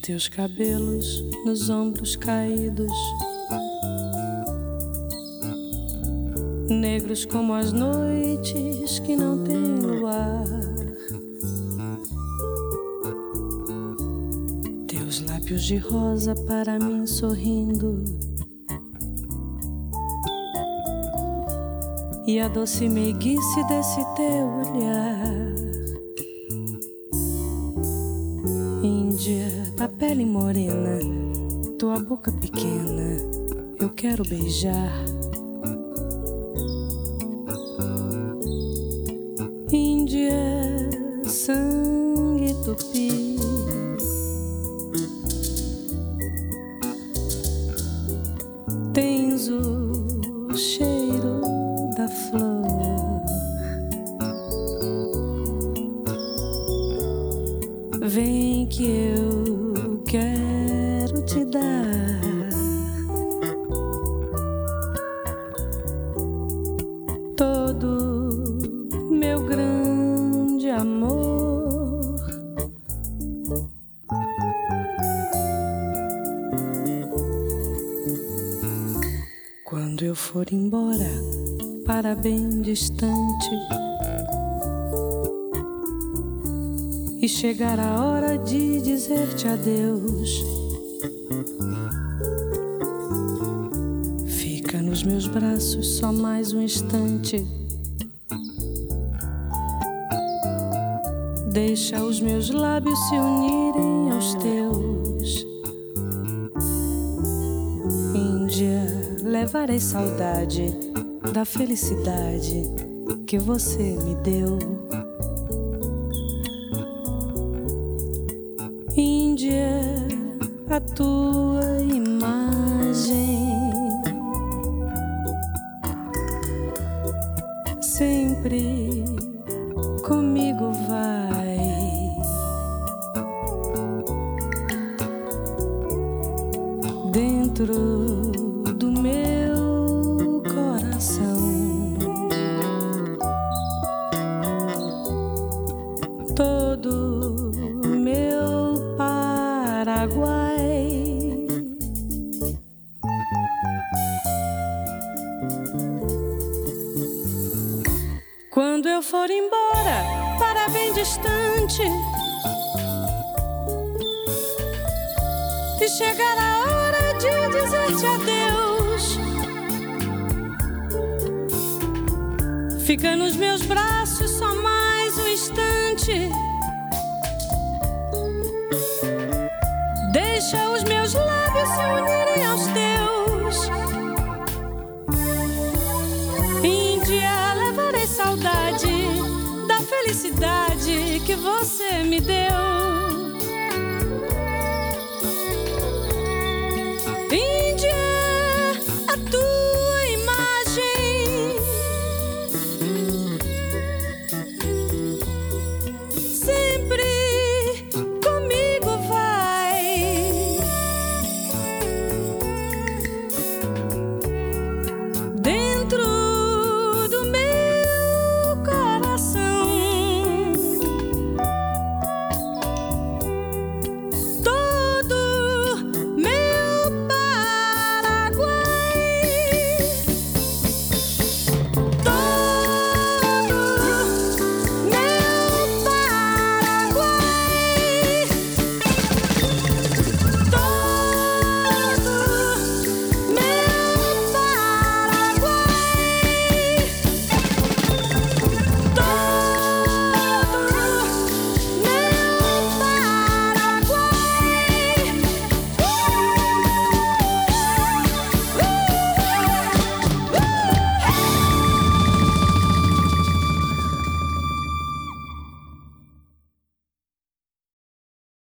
Teus cabelos nos ombros caídos, negros como as noites que não têm luar. Teus lábios de rosa para mim sorrindo, e a doce meiguice desse teu olhar. Índia da pele morena, tua boca pequena, eu quero beijar. Índia, sangue tupi, tens o cheiro da flor. Vem que eu quero te dar todo meu grande amor. Quando eu for embora para bem distante e chegar a hora de dizer-te adeus, fica nos meus braços só mais um instante. Deixa os meus lábios se unirem aos teus. Índia, levarei saudade da felicidade que você me deu. Índia, a tua imagem sempre comigo vai. Dentro do meu coração, todo meu Paraguai. Quando eu for embora para bem distante e chegar a hora de dizer-te adeus, fica nos meus braços só mais um instante. Deixa os meus lábios se unirem aos teus. Índia, levarei saudade da felicidade que você me deu.